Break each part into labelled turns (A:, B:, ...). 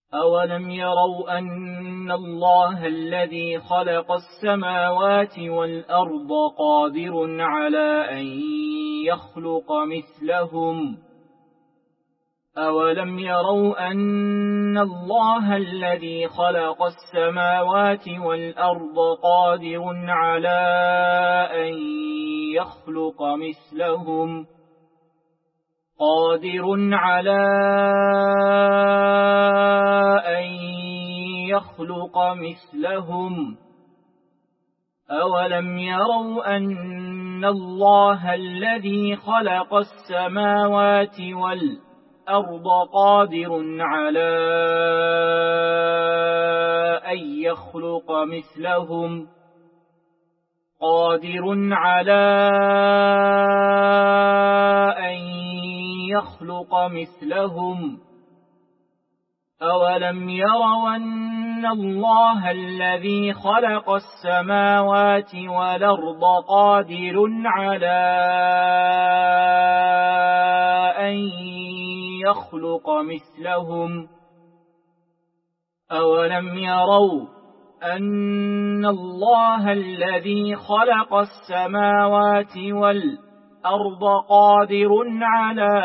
A: أولم يروا أن الله الذي خلق السماوات والأرض قادر على أن يخلق مثلهم أولم يروا أن الله الذي خلق السماوات والأرض قادر على أن يخلق مثلهم أولم يروا أن الله الذي خلق السماوات والأرض قادر على أن يخلق مثلهم أولم يروا أن الله الذي خلق السماوات والأرض قادر على أن يخلق مثلهم أولم يروا أن الله الذي خلق السماوات والأرض قادر على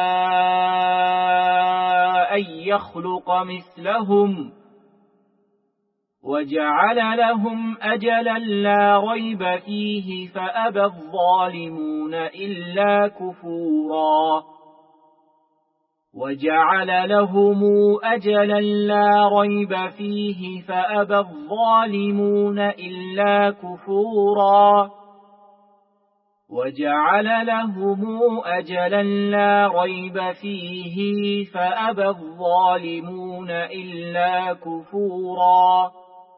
A: أن يخلق مثلهم وجعل لهم أجلا لا ريب فيه فأبى الظالمون إلا كفورا وجعل لهم أجلا لا ريب فيه فأبى الظالمون إلا كفورا وجعل لهم أجلا لا ريب فيه فأبى الظالمون إلا كفورا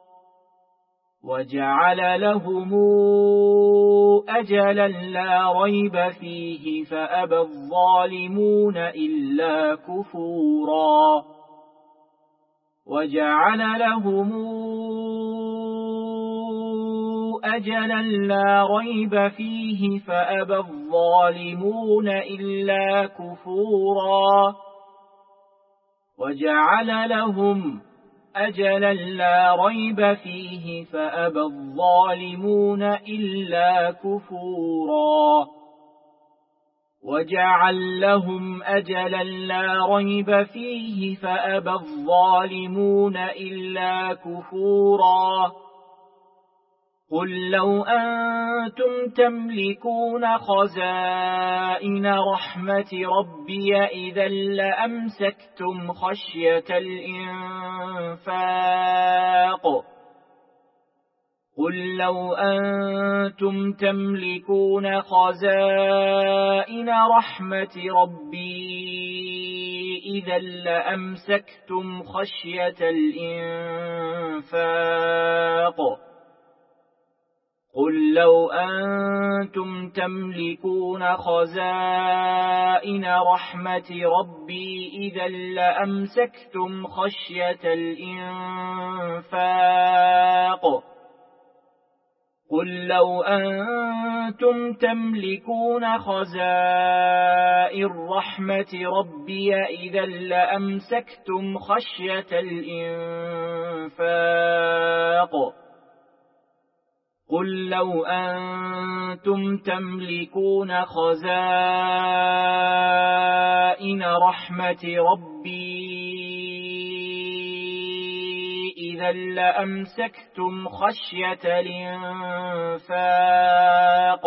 A: وجعل لهم أجلا لا ريب فيه فأبى الظالمون إلا كفورا وجعل لهم أجلا لا ريب فيه فأبى الظالمون إلا كفورا وجعل لهم أجلا لا ريب فيه فأبى الظالمون إلا كفورا وجعل لهم أجلا لا ريب فيه فأبى الظالمون إلا كفورا قل لو أنتم تملكون خزائن رحمة ربي إذا لأمسكتم خشية الإنفاق قل لو أنتم تملكون خزائن رحمة ربي إذا لأمسكتم خشية الإنفاق قل لو أنتم تملكون خزائن رحمة ربي إذا لأمسكتم خشية الإنفاق قل لو أنتم تملكون خزائن رحمة ربي إذا لأمسكتم خشية الإنفاق قل لو أنتم تملكون خزائن رحمة ربي إذا لأمسكتم خشية الإنفاق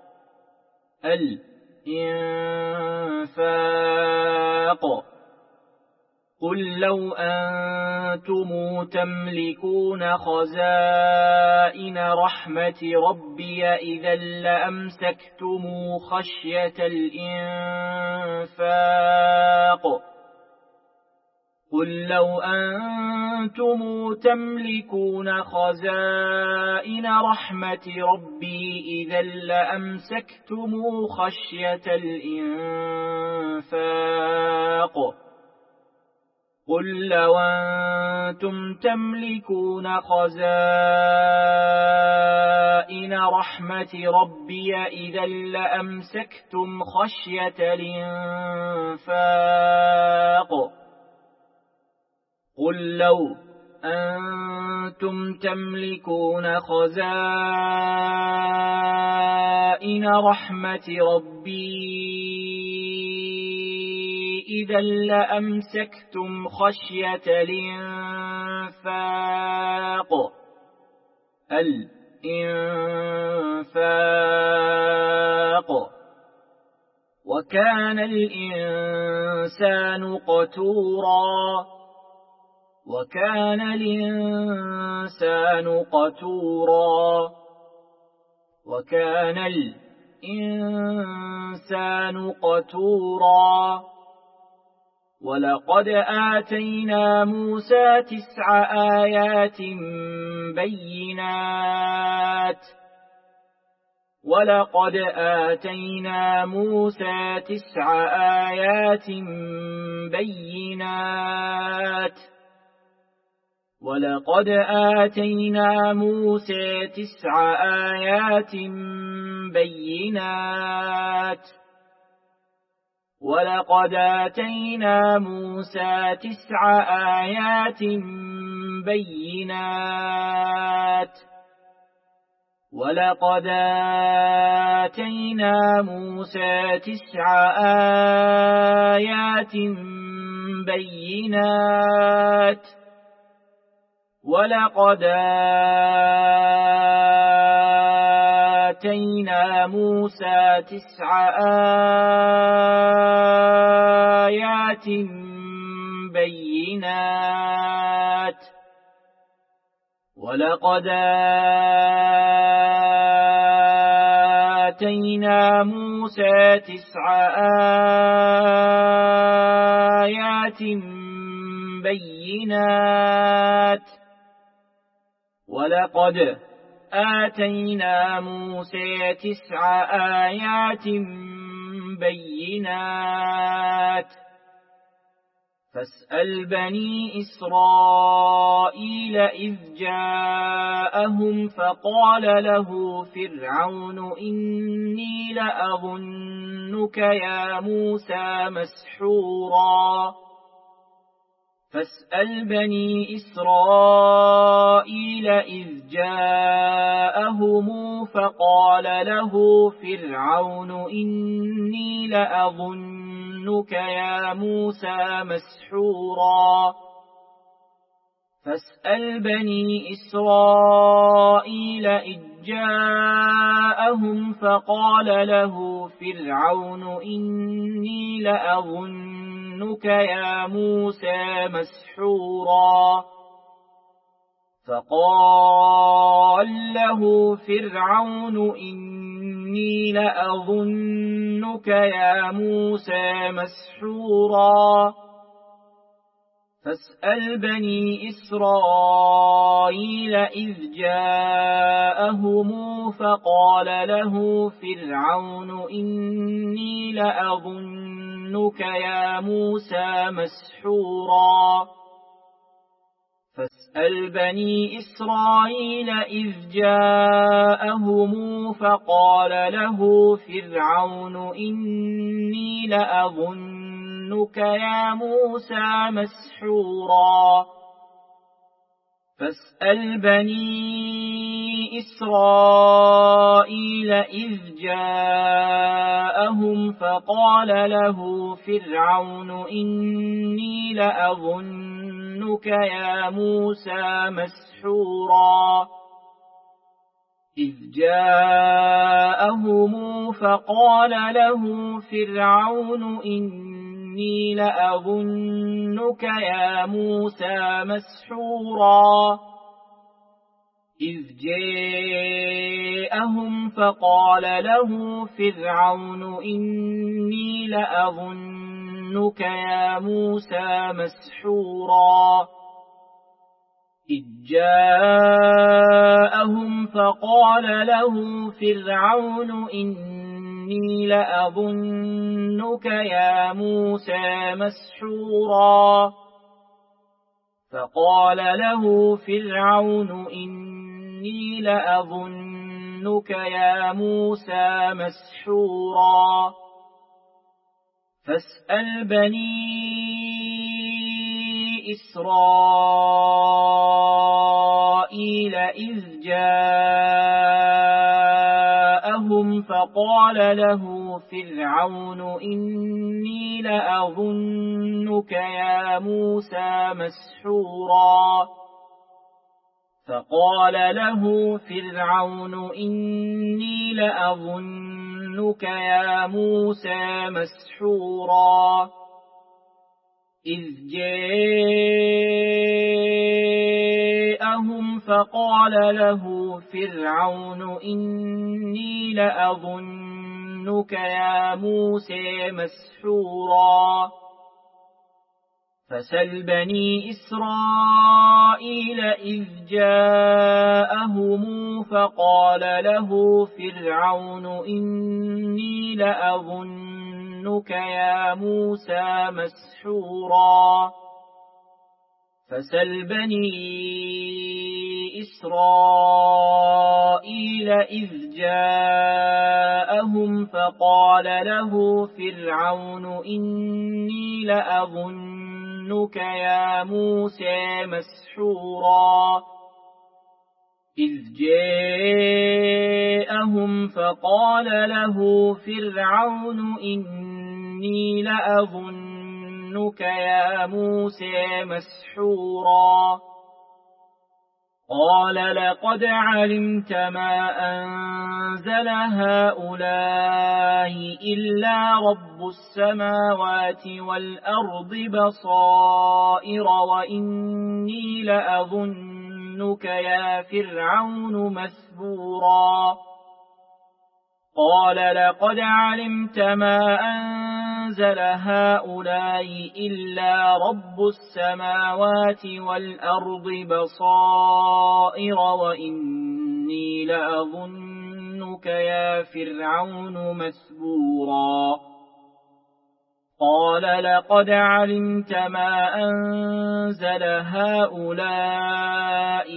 A: قل لو أنتم تملكون خزائن رحمة ربي إذا لأمسكتم خشية الإنفاق قل لو أنتم تملكون خزائن رحمة ربي إذا لأمسكتم خشية الإنفاق قل لو أنتم تملكون خزائن رحمة ربي إذا لأمسكتم خشية الإنفاق قل لو أنتم تملكون خزائن رحمة ربي إذا لأمسكتم خشية الإنفاق وكان الإنسان قتورا ولقد آتينا موسى 9 آيات بينات ولقد آتينا موسى 9 آيات بينات ولقد آتينا موسى 9 آيات بينات ولقد آتينا موسى 9 آيات بينات فاسأل بني إسرائيل إذ جاءهم فقال له فرعون إني لأظنك يا موسى مسحورا فاسأل بني إسرائيل إذ جاءهم فقال له فرعون إني لأظنك يا موسى مسحورا فاسأل بني إسرائيل إذ جاءهم فقال له فرعون إني لأظنك يا موسى مسحورا فقال له فرعون إني لأظنك يا موسى مسحورا فاسأل بني إسرائيل إذ جاءهم فقال له فرعون إني لأظنك يا موسى مسحورا فاسأل بني إسرائيل إذ جاءهم فقال له فرعون إني لأظنك يا موسى مسحورا فاسأل بني إسرائيل إذ جاءهم فقال له فرعون إني لأظنك يا موسى مسحورا إذ جاءهم فقال له فرعون إني لأظنك يا موسى مسحورا إذ جاءهم فقال له فرعون إني لأظنك يا موسى مسحورا إذ جاءهم فقال له فرعون إني لأظنك يا موسى مسحورا فقال له فرعون إني لأظنك يا موسى مسحورا فاسأل بني إسرائيل إذ جاءهم فقال له فرعون إني لأظنك يا موسى مسحورا فقال له فرعون إني لأظنك يا موسى مسحورا إذ جاءهم فقال له فرعون إني لأظنك يا موسى مسحورا فسل بني إسرائيل إذ جاءهم فقال له فرعون إني لأظنك يا موسى مسحورا فسل بني إسرائيل إذ جاءهم فقال له فرعون إني لأظنك يا موسى مسحورا إذ جاءهم فقال له فرعون إني لأظنك يا موسى مسحورا قال لقد علمت ما أنزل هؤلاء إلا رب السماوات والأرض بصائر وإني لأظنك يا فرعون مثبورا قال لقد علمت ما أنزل هؤلاء إلا رب السماوات والأرض بصائر وإني لأظنك يا فرعون مثبورا قال لقد علمت ما أنزل هؤلاء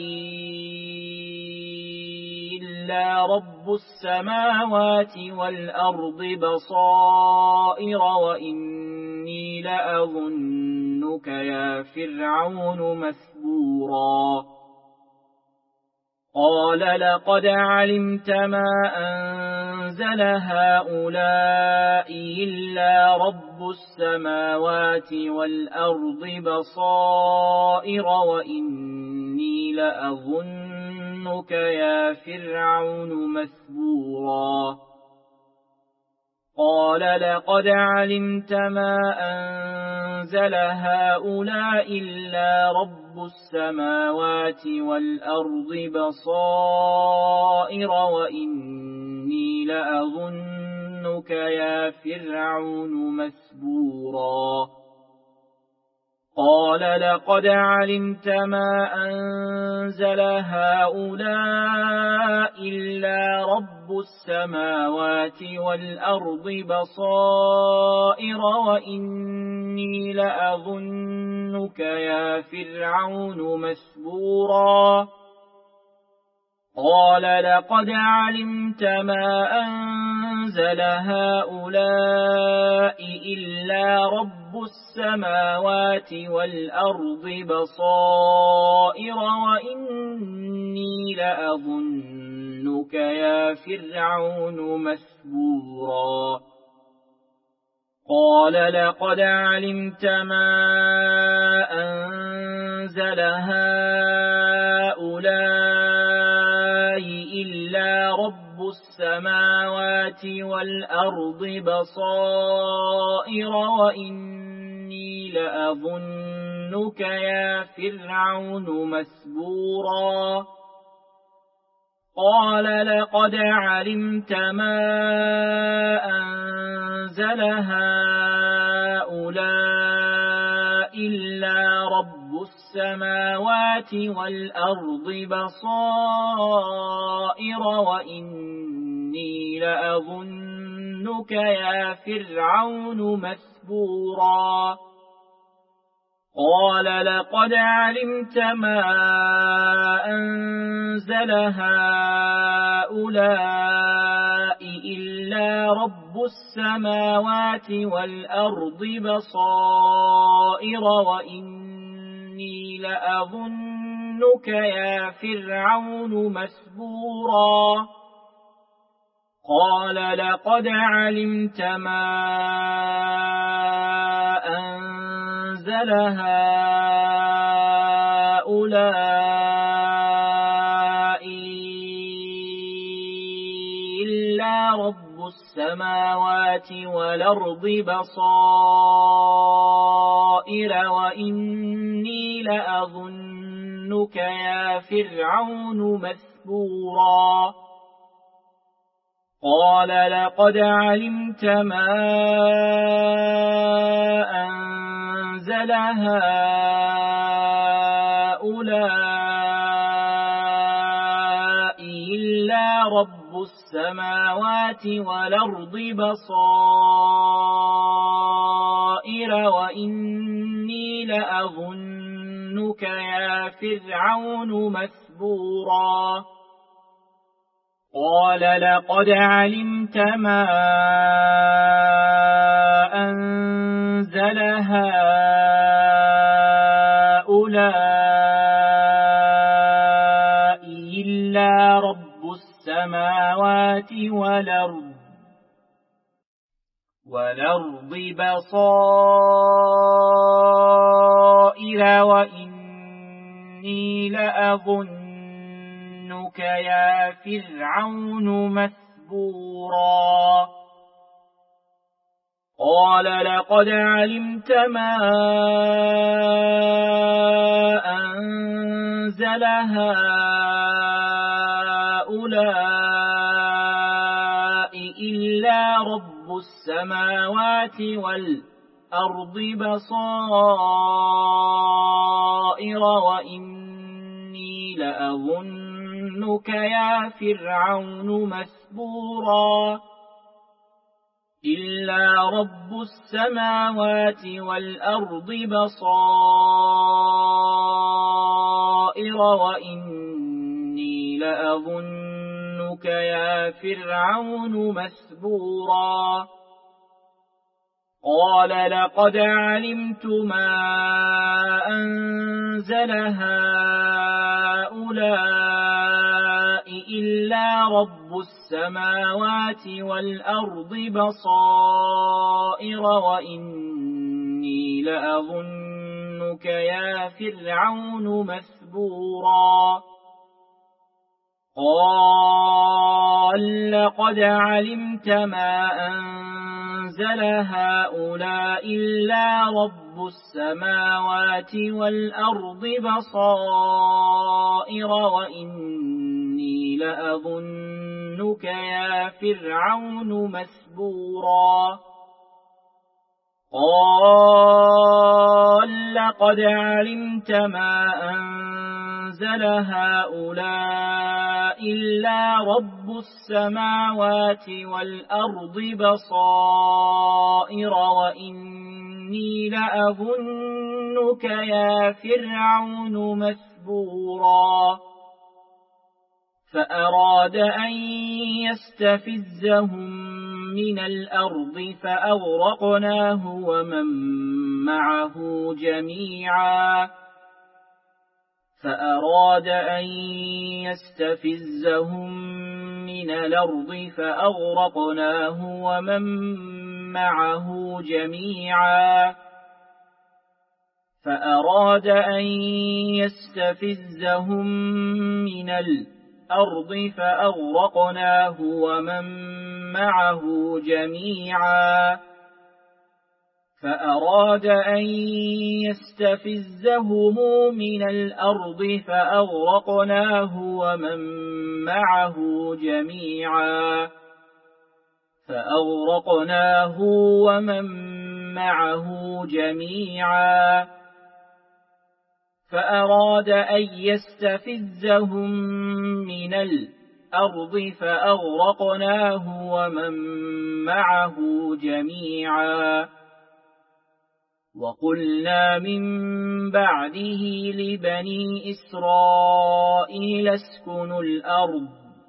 A: إلا رب السماوات والأرض بصائر وإني لأظنك يا فرعون مثبورا قال لقد علمت ما أنزل هؤلاء إلا رب السماوات والأرض بصائر وإني لأظنك يا فرعون مثبورا قال لقد علمت ما أنزل هؤلاء إلا رب السماوات والأرض بصائر وإني لأظنك يا فرعون مثبورا قال لقد علمت ما أنزل هؤلاء إلا رب السماوات والأرض بصائر وإني لأظنك يا فرعون مثبورا قال لقد علمت ما أنزل هؤلاء إلا رب السماوات والأرض بصائر وإني لأظنك يا فرعون مثبورا قال لقد علمت ما أنزل هؤلاء إلا رب السماوات والأرض بصائر وإني لأظنك يا فرعون مثبورا قال لقد علمت ما أنزل هؤلاء إلا رب السماوات والأرض بصائر وإني لأظنك يا فرعون مثبورا قال لقد علمت ما أنزل هؤلاء إلا رب السماوات والأرض بصائر وإني وإني لأظنك يا فرعون مسبورا قال لقد علمت ما أنزل هؤلاء إلا رب السماوات والأرض بصائر وإني لأظنك يا فرعون مثبورا قال لقد علمت ما أنزل هؤلاء إلا رب السماوات والأرض بصائر وإني لأظنك يا فرعون مثبورا قال لقد علمت ما أنزل هؤلاء إلا رب السماوات والأرض بصائر وإني لأظنك يا فرعون مثبورا قال لقد علمت ما أنزل هؤلاء إلا رب السماوات والأرض بصائر وإني لأظنك يا فرعون مثبورا إلا رب السماوات والأرض بصائر وإني لأظنك يا فرعون مثبورا قال لقد علمت ما أنزل هؤلاء إلا رب السماوات والأرض بصائر وإني لأظنك يا فرعون مثبورا قال لقد علمت ما أنزل هؤلاء إلا رب السماوات والأرض بصائر وإني لأظنك يا فرعون مثبورا قال لقد علمت ما أنزل هؤلاء إلا رب السماوات والأرض بصائر وإني لأظنك يا فرعون مثبورا فأراد أن يستفزهم من الأرض فأغرقناه ومن معه جميعا فأراد أن يستفزهم من الأرض فأغرقناه ومن معه جميعا فأراد أن يستفزهم من الأرض فأغرقناه ومن معه جميعا فأراد أن يستفزهم من الأرض فأغرقناه ومن معه جميعا فأغرقناه ومن معه جميعا فأراد أن يستفزهم من الأرض فأغرقناه ومن معه جميعا وقلنا من بعده لبني إسرائيل اسكنوا الأرض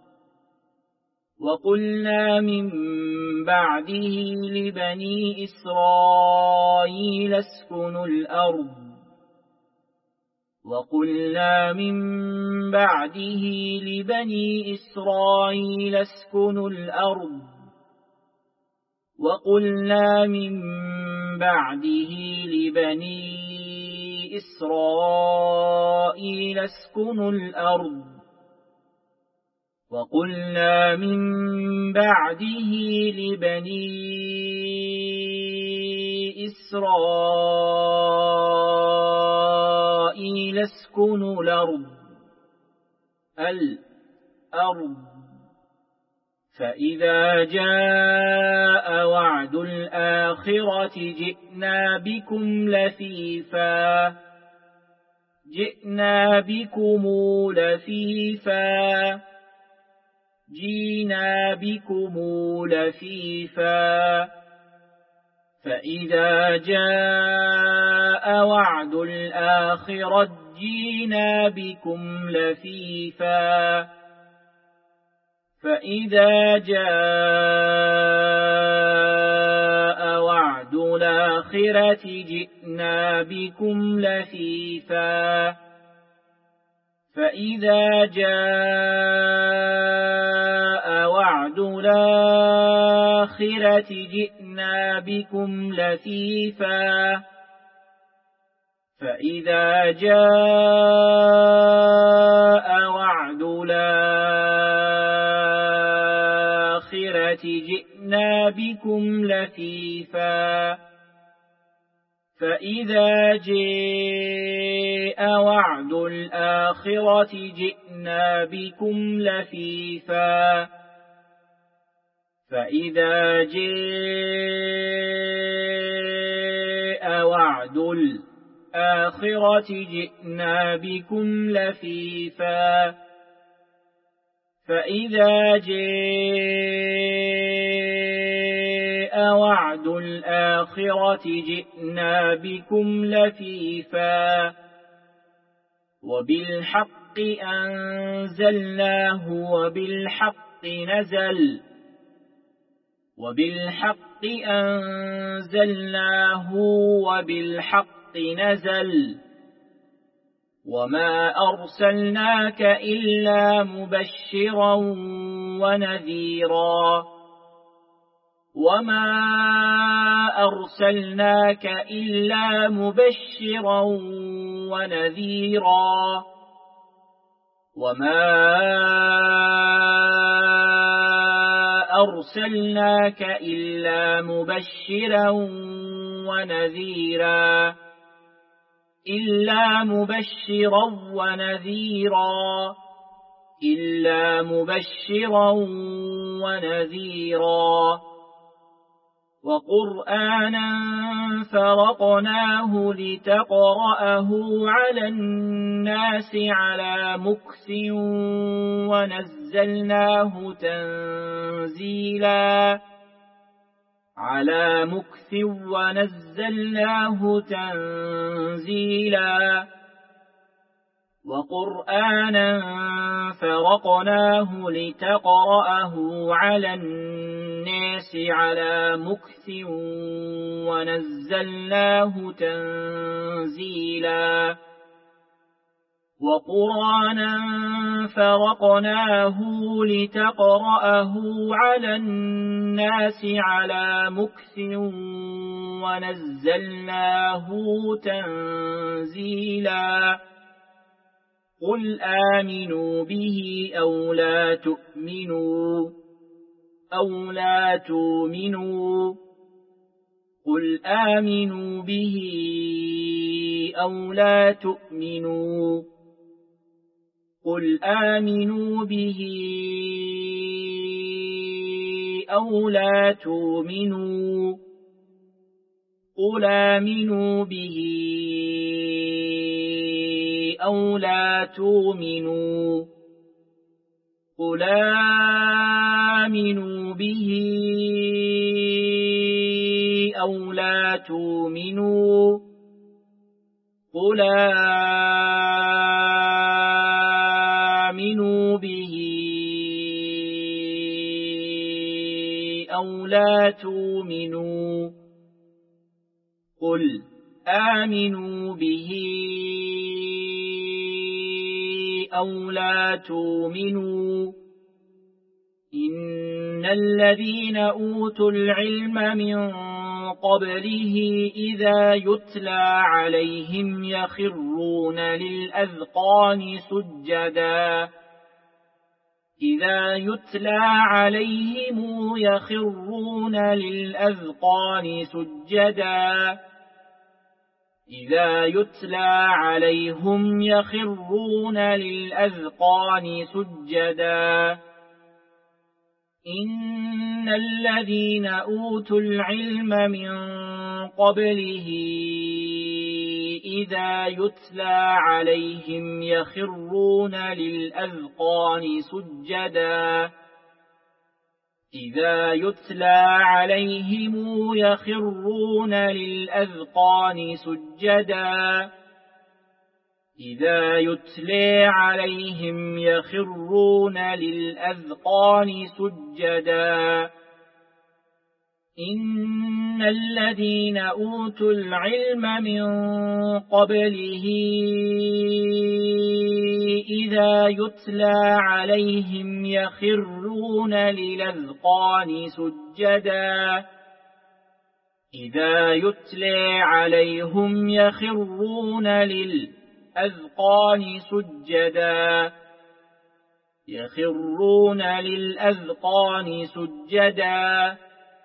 A: وقلنا من بعده لبني إسرائيل اسكنوا الأرض وقلنا من بعده لبني إسرائيل اسكنوا الأرض وقلنا من بعده لبني إسرائيل اسكنوا الأرض وقلنا من بعده لبني إسرائيل اسكنوا الأرض فإذا جاء وعد الآخرة جئنا بكم لفيفا جينا بكم لفيفا فإذا جاء وعد الآخرة جئنا بكم لفيفا فإذا جاء وعد الآخرة جئنا بكم لفيفا فإذا جاء وعد الآخرة جئنا بكم لفيفا فإذا جاء وعد الآخرة جئنا بكم لفيفا فإذا جاء وعد الآخرة جئنا بكم لفيفا فإذا جاء وعد الآخرة جئنا بكم لفيفا فإذا جاء وعد الآخرة جئنا بكم لفيفا وبالحق أنزلناه وبالحق نزل وما أرسلناك إلا مبشرا ونذيرا وقرآنا فرقناه لتقرأه على الناس على مكث ونزلناه تنزيلا وقرآنا فرقناه لتقرأه على الناس على مكث ونزلناه تنزيلا وقرآنا فرقناه لتقرأه على الناس على مكث ونزلناه تنزيلا قل آمنوا به أو لا تؤمنوا قل آمنوا به أو لا تؤمنوا قل آمنوا به أو لا تؤمنوا قل آمنوا به أو لا تؤمنوا قل آمنوا به أو لا تؤمنوا قل آمنوا به أو لا تؤمنوا قل آمنوا به أو لا تؤمنوا إن الذين أوتوا العلم من قبله إذا يتلى عليهم يخرون للأذقان سجدا إذا يتلى عليهم يخرون للأذقان سجدا إذا يتلى عليهم يخرون للأذقان سجدا إن الذين أوتوا العلم من قبله إذا يتلى عليهم يخرون للأذقان سجدا إذا يتلى عليهم يخرون للأذقان سجدا إذا يتلى عليهم يخرون للأذقان سجدا إن الذين أوتوا العلم من قبله إذا يتلى عليهم يخرون للأذقان سجدا إذا يتلى عليهم يخرون للأذقان سجدا يخرون للأذقان سجدا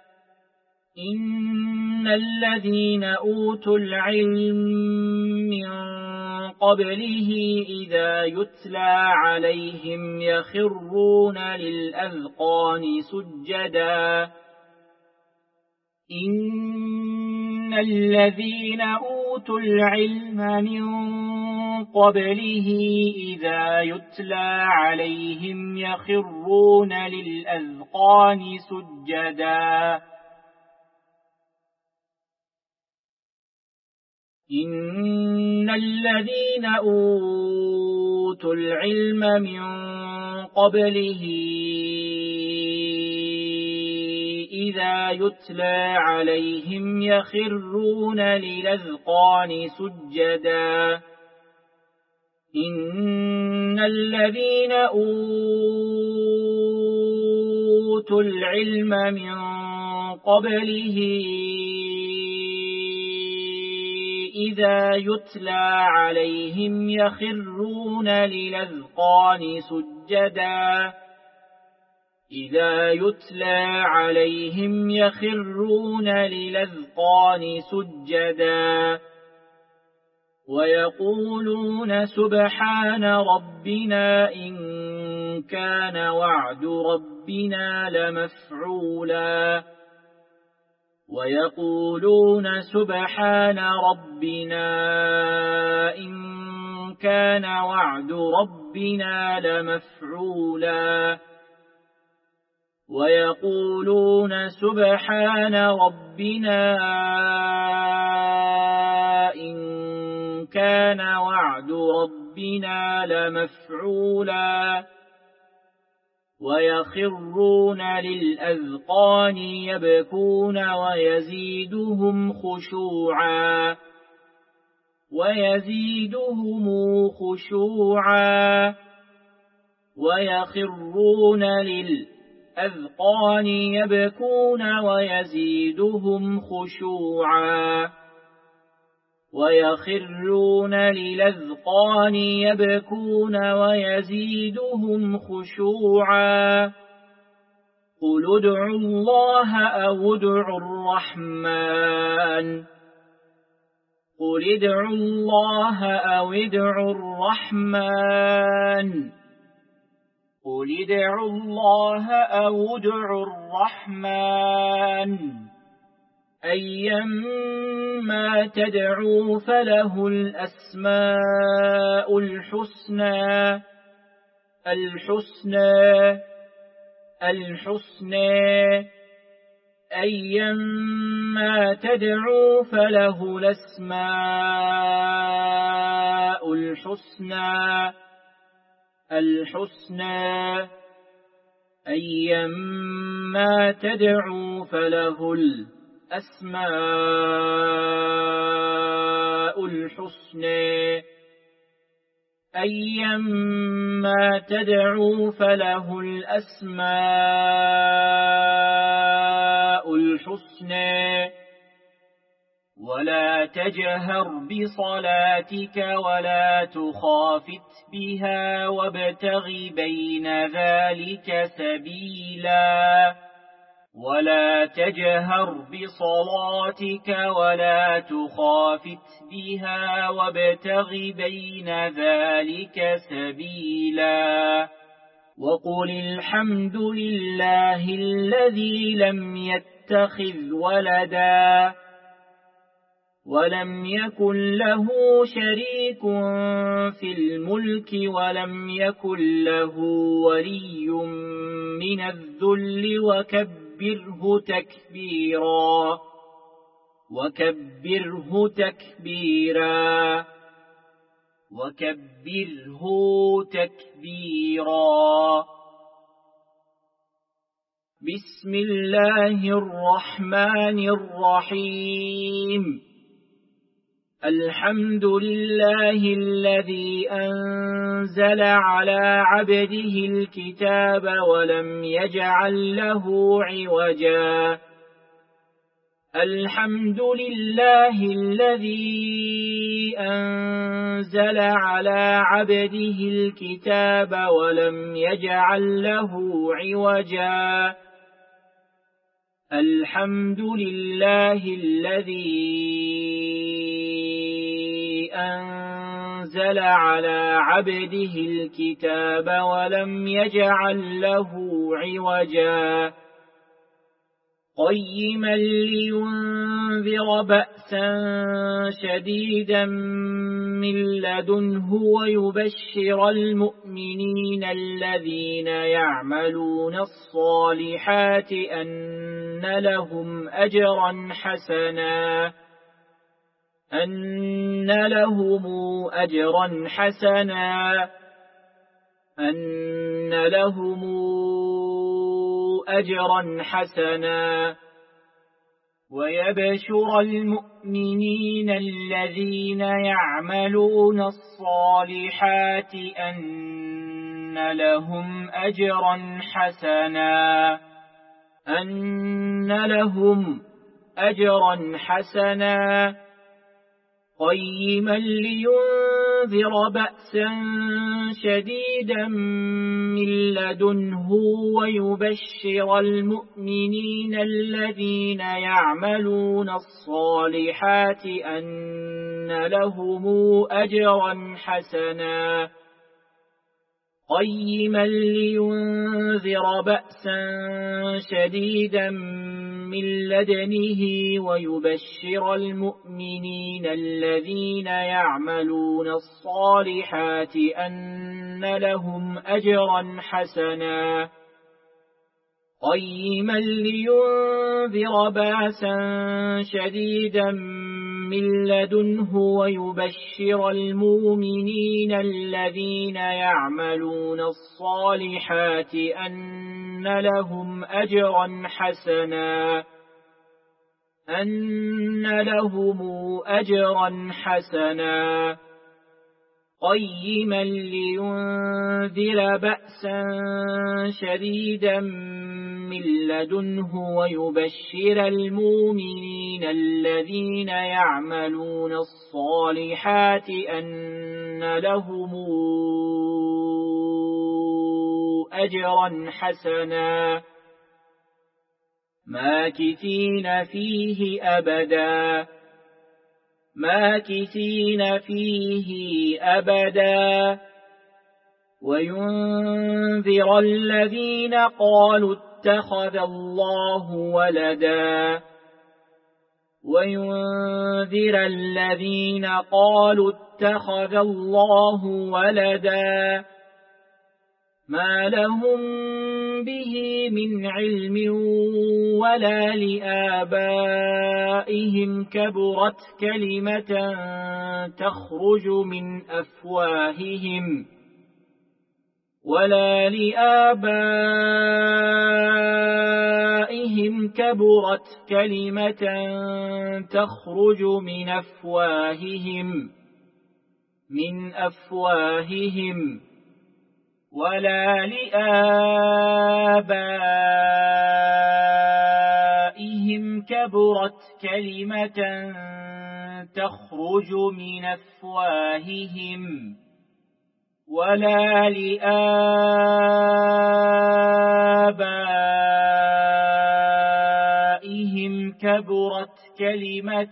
A: إن الذين أوتوا العلم من قبله إذا يتلى عليهم يخرون للأذقان سجدا إن الذين أوتوا العلم من قبله إذا يتلى عليهم يخرون للأذقان سجدا إن الذين أوتوا العلم من قبله إذا يتلى عليهم يخرون للأذقان سجدا إن الذين أوتوا العلم من قبله إذا يتلى عليهم يخرون للأذقان سجدا إذا يتلى عليهم يخرون للأذقان سجدا ويقولون سبحان ربنا إن كان وعد ربنا لمفعولا ويقولون سبحان ربنا إن كان وعد ربنا لمفعولا ويقولون سبحان ربنا إن كان وعد ربنا لمفعولا ويخرون للأذقان يبكون ويزيدهم خشوعا ويخرون للأذقان يبكون ويزيدهم خشوعا ويخرون للأذقان يبكون ويزيدهم خشوعا قل ادعوا الله أو ادعوا الرحمن قل ادعوا الله أو ادعوا الرحمن قل ادعوا الله أو ادعوا الرحمن أيما تدعوا فله الأسماء الحسنى أيما تدعوا فله الأسماء الحسنى أيما تدعوا فله الأسماء الحسنى أيما تدعوا فله الأسماء الحسنى ولا تجهر بصلاتك ولا تخافت بها وابتغ بين ذلك سبيلا ولا تجهر بصلاتك ولا تخافت بها وابتغ بين ذلك سبيلا وقل الحمد لله الذي لم يتخذ ولدا ولم يكن له شريك في الملك ولم يكن له ولي من الذل وكبره تكبيرا وكبره تكبيرا. بسم الله الرحمن الرحيم. الحمد لله الذي أنزل على عبده الكتاب ولم يجعل له عوجا. الحمد لله الذي أنزل على عبده الكتاب ولم يجعل له عوجا. الحمد لله الذي أنزل على عبده الكتاب ولم يجعل له عوجا قيما لينذر بأسا شديدا من لدنه ويبشر المؤمنين الذين يعملون الصالحات أن لهم أجرا حسنا ويبشر المؤمنين الذين يعملون الصالحات أن لهم أجرا حسنا قيما لينذر بأسا شديدا من لدنه ويبشر المؤمنين الذين يعملون الصالحات أن لهم أجرا حسنا قيما لينذر بأسا شديدا من لدنه ويبشر المؤمنين الذين يعملون الصالحات أن لهم أجرا حسنا قيما لينذر بأسا شديدا من لدنه ويبشر المؤمنين الذين يعملون الصالحات أن لهم أجرا حسنا قيما لينذر بأسا شديدا من لدنه ويبشر المؤمنين الذين يعملون الصالحات أن لهم أجرا حسنا ماكثين فيه أبدا وينذر الذين قالوا اتخذ الله ولدا ما لهم به من علم ولا لآبائهم كبرت كلمة تخرج من أفواههم من أفواههم ولا لآبائهم كبرت كلمة تخرج من أفواههم ولا لآبائهم كبرت كلمة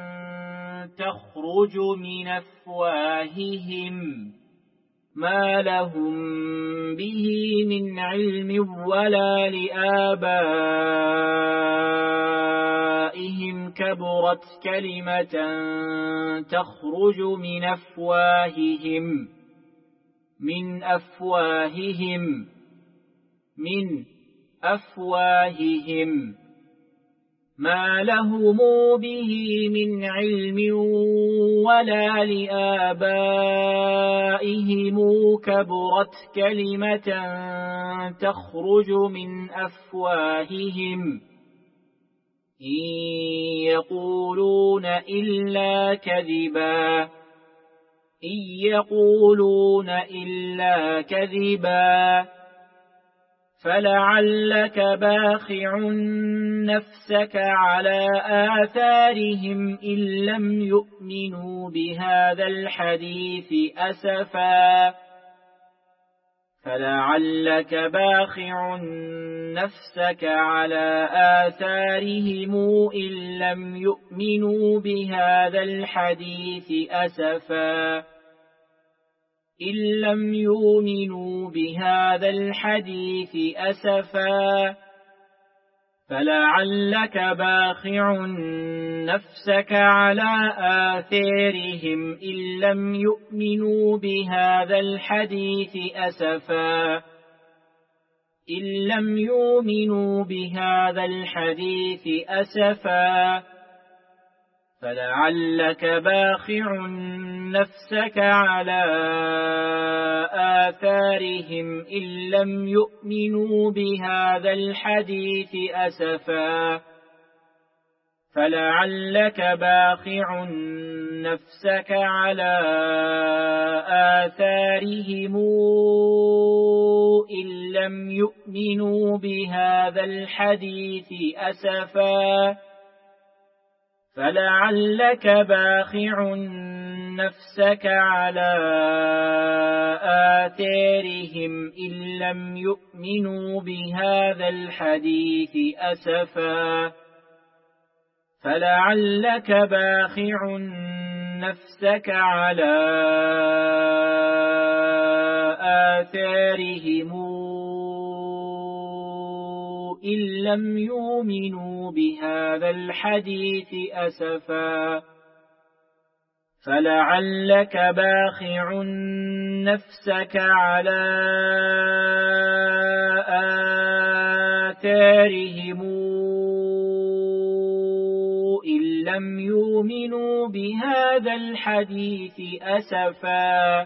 A: تخرج من أفواههم ما لهم به من علم ولا لآبائهم كبرت كلمة تخرج من أفواههم ما لهم به من علم ولا لآبائهم كبرت كلمة تخرج من أفواههم إن يقولون إلا كذبا فلعلك باخع نفسك على آثارهم إن لم يؤمنوا بهذا الحديث أسفا فلعلك باخع نفسك على آثارهم إن لم يؤمنوا بهذا الحديث أسفا فلعلك باخع نفسك على آثارهم إن لم يؤمنوا بهذا الحديث أسفا فلعلك باخع نفسك على آثارهم إن لم يؤمنوا بهذا الحديث أسفا فلعلك باخع نفسك على آثارهم إن لم يؤمنوا بهذا الحديث أسفا فلعلك باخع نفسك على آثارهم إن لم يؤمنوا بهذا الحديث أسفا فلعلك باخع نفسك على آثارهم إن لم يؤمنوا بهذا الحديث أسفا فلعلك باخع نفسك على آثارهم إن لم يؤمنوا بهذا الحديث أسفا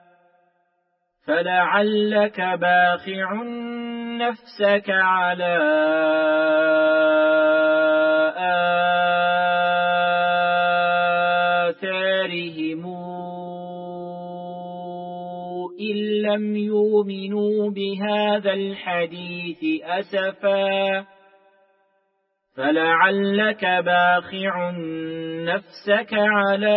A: فلعلك باخع نفسك على آثارهم إن لم يؤمنوا بهذا الحديث أسفا فلعلك باخع نفسك على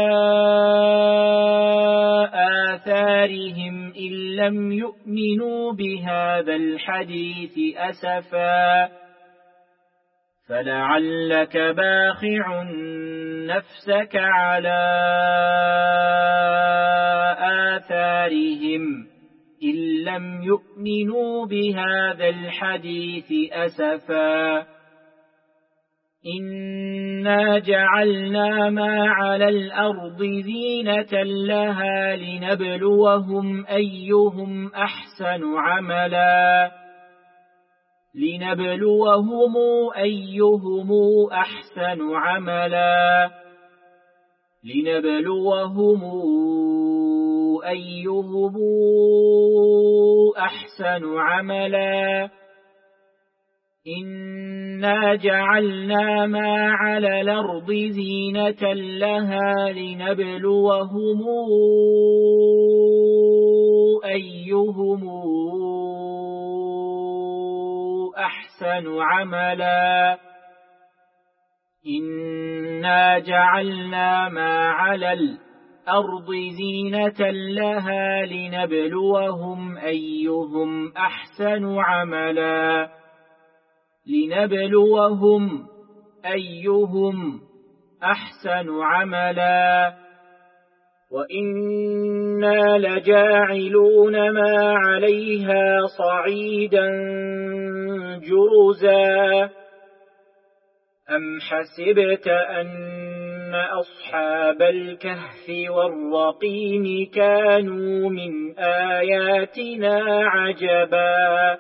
A: آثارهم إن لم يؤمنوا بهذا الحديث أسفا فلعلك باخع نفسك على آثارهم إن لم يؤمنوا بهذا الحديث أسفا إنا جعلنا ما على الأرض زينة لها لنبلوهم أيهم أحسن عملا إنا جعلنا ما على الأرض زينة لها لنبلوهم أيهم أحسن عملا إنا جعلنا ما على الأرض زينة لها لنبلوهم أيهم أحسن عملا وإنا لجاعلون ما عليها صعيدا جرزا أم حسبت أن أصحاب الكهف والرقيم كانوا من آياتنا عجبا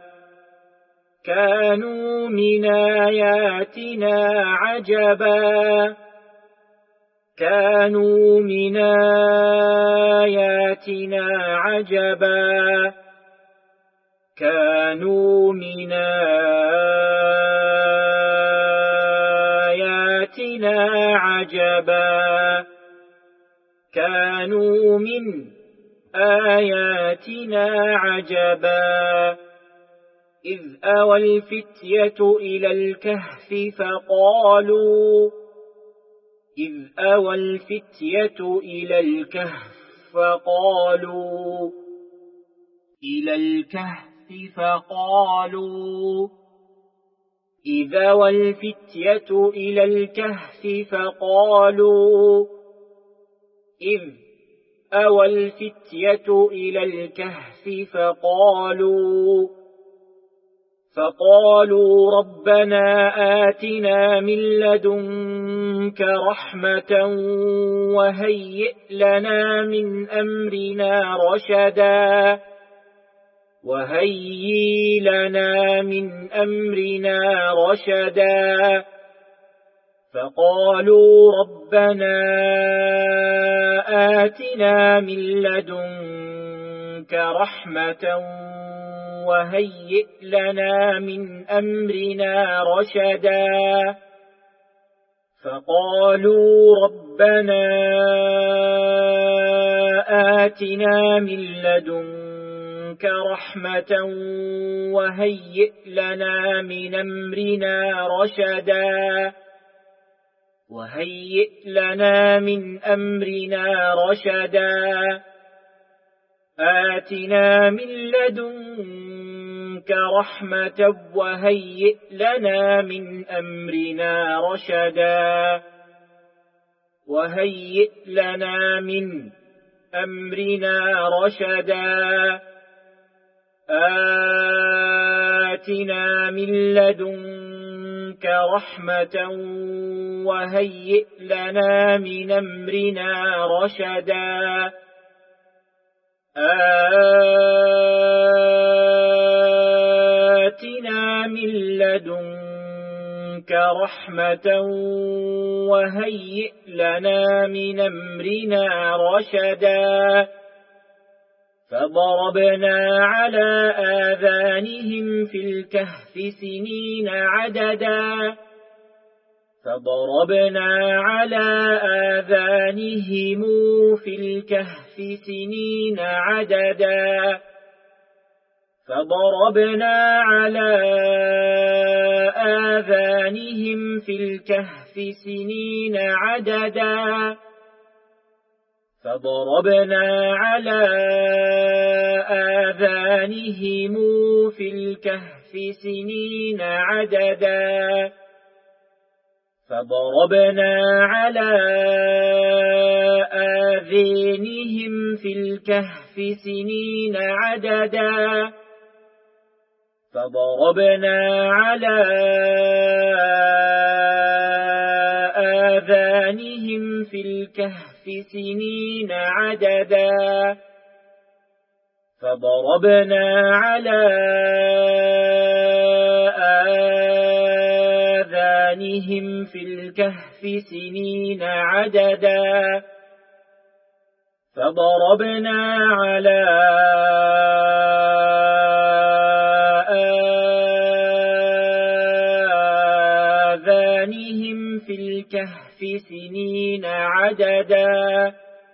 A: إذ أوى الفتية إلى الكهف فقالوا ربنا آتنا من لدنك رحمة وهيئ لنا من أمرنا رشدا فقالوا ربنا آتنا من لدنك رحمة وهيئ لنا من أمرنا رشدا آتنا من لدنك رحمة وهيئ لنا من أمرنا رشدا فضربنا على آذانهم في الكهف سنين عددا فضربنا على الكهف سنين عددا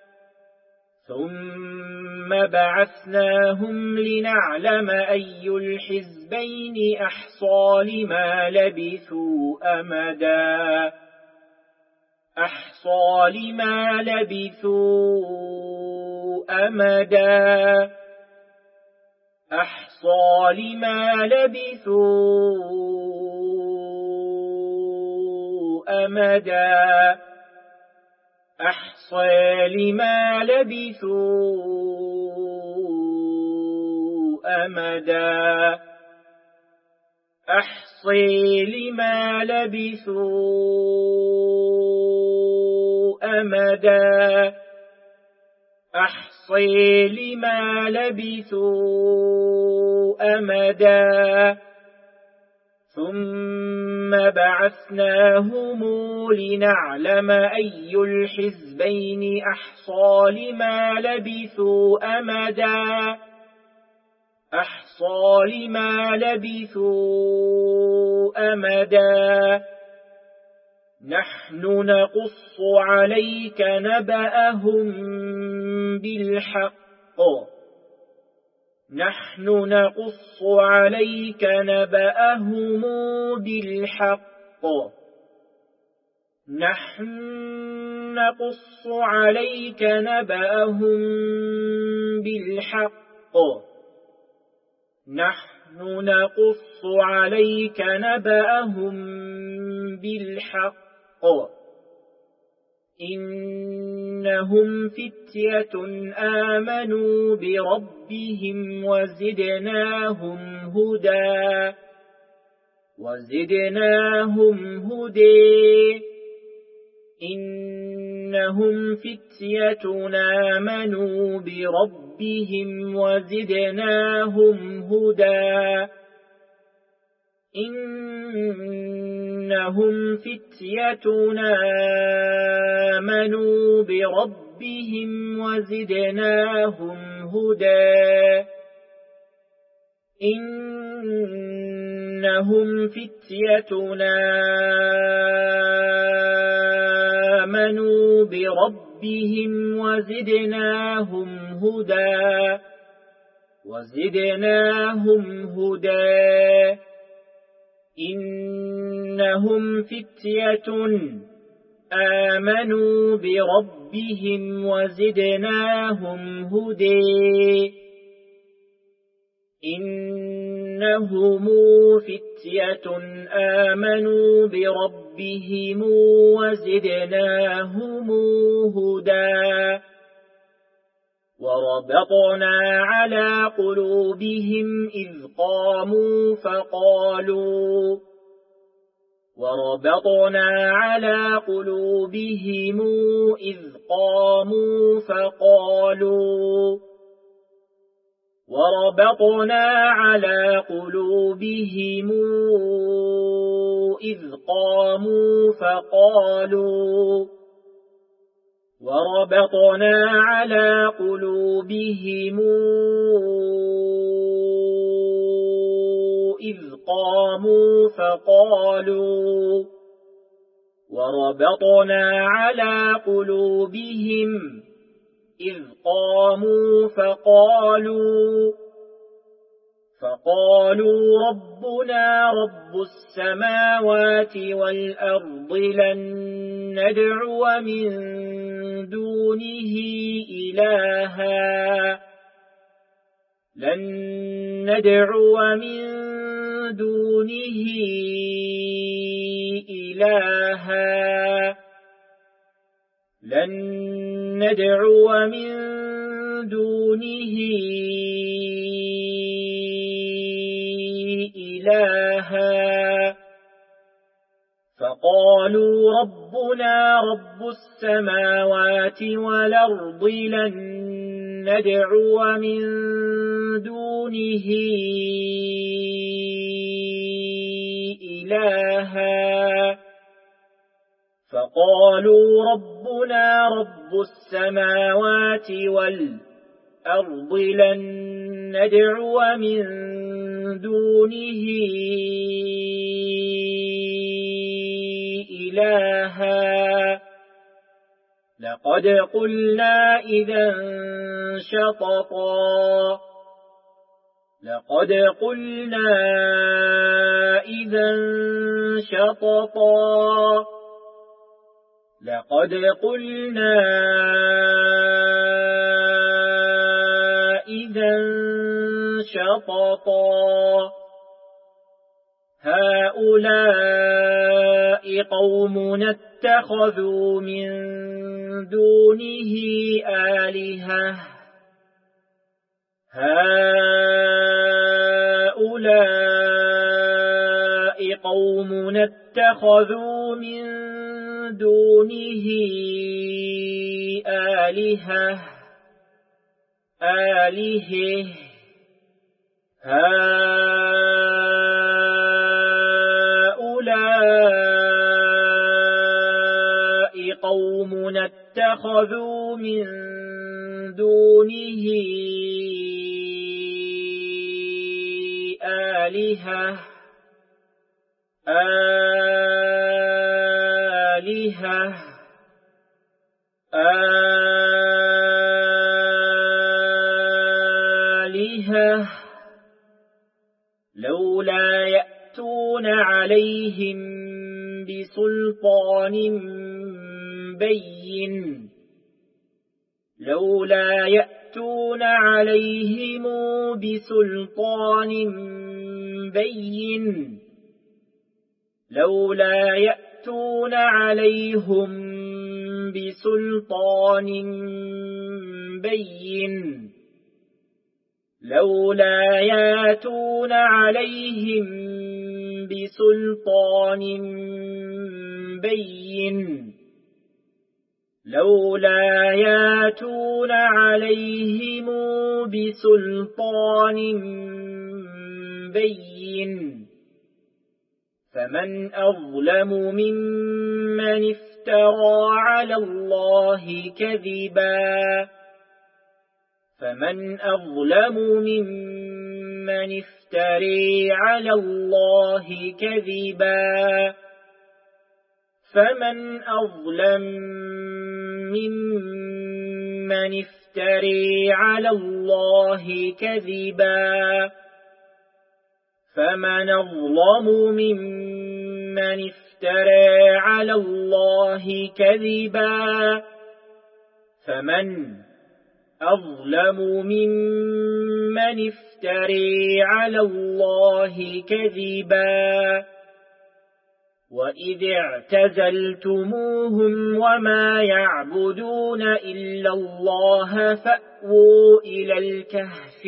A: ثم بعثناهم لنعلم أي الحزبين أحصى لما لبثوا أمدا ثم بعثناهم لنعلم أي الحزبين أحصى لما لبثوا أمدا نحن نقص عليك نبأهم بالحق إنهم فتية آمنوا بربهم وزدناهم هدى وربطنا على قلوبهم إذ قاموا فقالوا ربنا رب السماوات والأرض لن ندعو من دونه إلها فقالوا ربنا رب السماوات والأرض لن ندعو من دونه إلها إلها لقد قلنا إذا شططا لقد قلنا إذا شططا لقد قلنا إذا شططا هؤلاء قومنا اتخذوا من دونه آلهة هؤلاء قومنا اتخذوا من دونه آلهة هؤلاء قومنا اتخذوا من دونه آلهة لولا يأتون عليهم بسلطان بين لولا يأتون عليهم بسلطان بين لولا يأتون عليهم بسلطان بين لولا يأتون عليهم بسلطان بين لولا يأتون عليهم بسلطان بين فمن أظلم ممن افترى على الله كذبا فمن أظلم ممن افترى على الله كذبا فمن أظلم ممن افترى على الله كذبا فمن أظلم ممن افترى على الله كذبا فمن أظلم ممن افترى على الله كذبا وإذ اعتزلتموهم وما يعبدون إلا الله فأووا إلى الكهف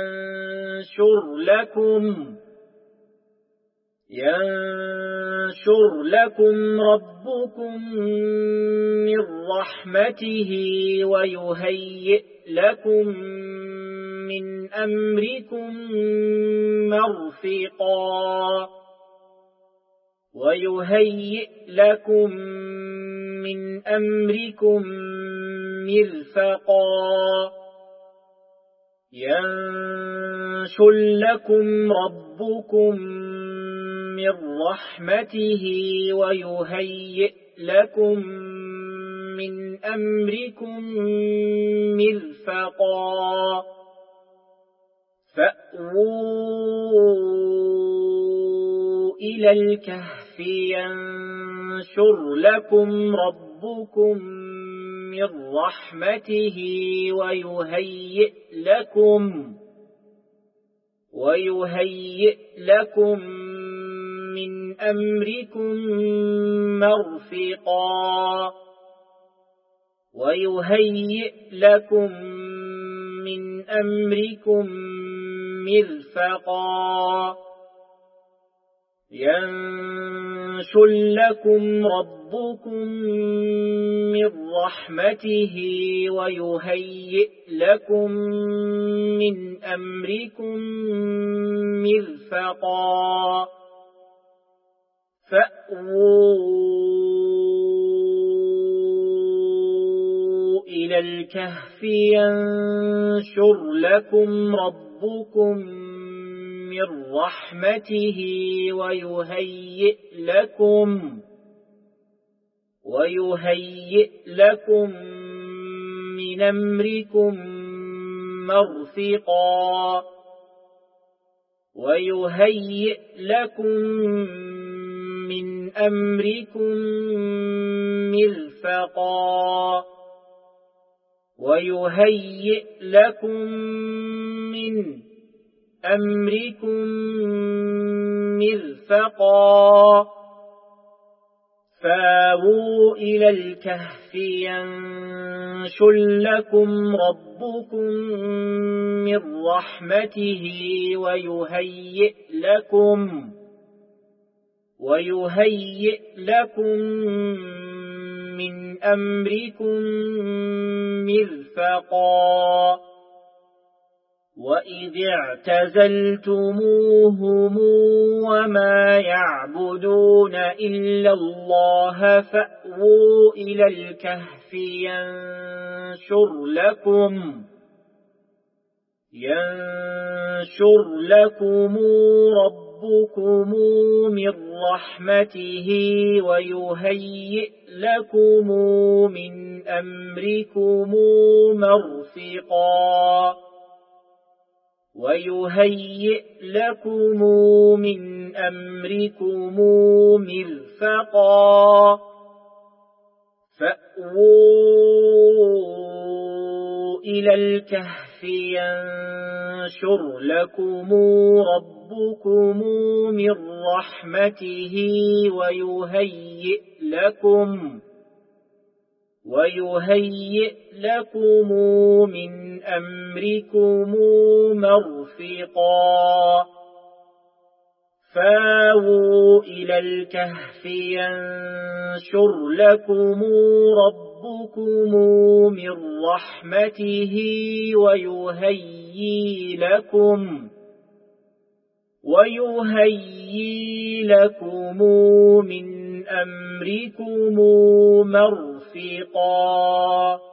A: ينشر لكم ربكم من رحمته ويهيئ لكم من أمركم مرفقا ويهيئ لكم من أمركم مرفقا ينشر لكم ربكم من رحمته ويهيئ لكم من أمركم مرفقا فأووا إلى الكهف ينشر لكم ربكم من رحمته ويهيئ لكم من أمركم مرفقا ويهيئ لكم من أمركم مرفقا ينشر لكم ربكم من رحمته ويهيئ لكم من أمركم مرفقا فأووا إلى الكهف ينشر لكم ربكم من رحمته ويهيئ لكم ويهيئ لكم من أمركم مرفقا ويهيئ لكم من أمركم مرفقا ويهيئ لكم من أمركم مرفقا فاووا إلى الكهف ينشر لكم ربكم من رحمته ويهيئ لكم من أمركم مرفقا وإذ اعتزلتموهم وما يعبدون إلا الله فأووا إلى الكهف ينشر لكم ربكم من رحمته ويهيئ لكم من أمركم مرفقا ويهيئ لكم من أمركم مرفقا فأووا إلى الكهف ينشر لكم ربكم من رحمته ويهيئ لكم من أمركم مرفقا فاووا إلى الكهف ينشر لكم ربكم من رحمته ويهيئ لكم من أمركم مرفقا